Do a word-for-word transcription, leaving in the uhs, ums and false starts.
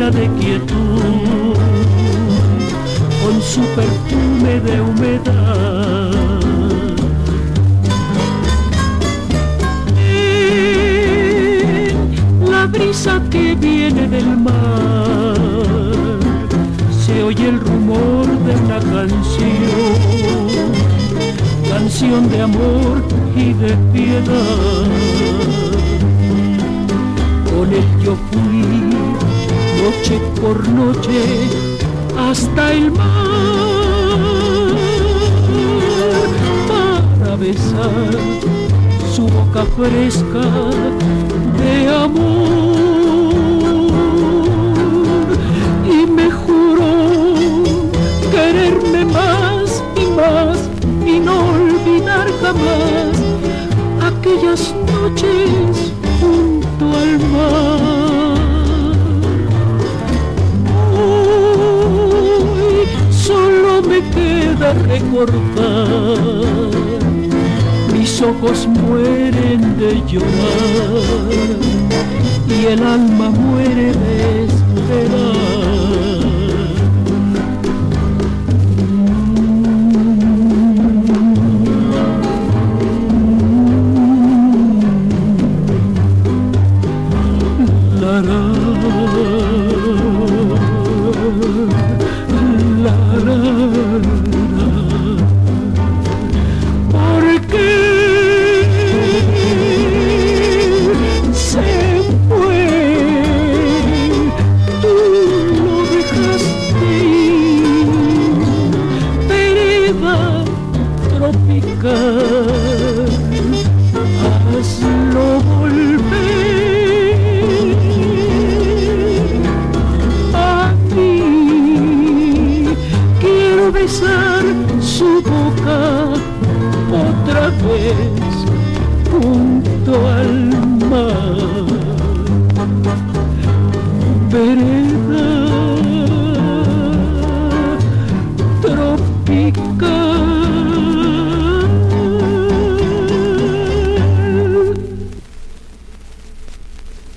llena de quietud, con su perfume de humedad. La brisa que viene del mar, se oye el rumor de una canción, canción de amor y de piedad. Con él yo fui noche por noche hasta el mar para besar su boca fresca de amor, y me juró quererme más y más y no olvidar jamás aquellas noches junto al mar. Hoy solo me queda recordar, mis ojos mueren de llorar y el alma muere de esperar. La, la, la, la, la. ¿Por qué se fue? Tú lo dejaste ir, vereda tropical, hazlo volver. A mí quiero besar su boca otra vez junto al mar.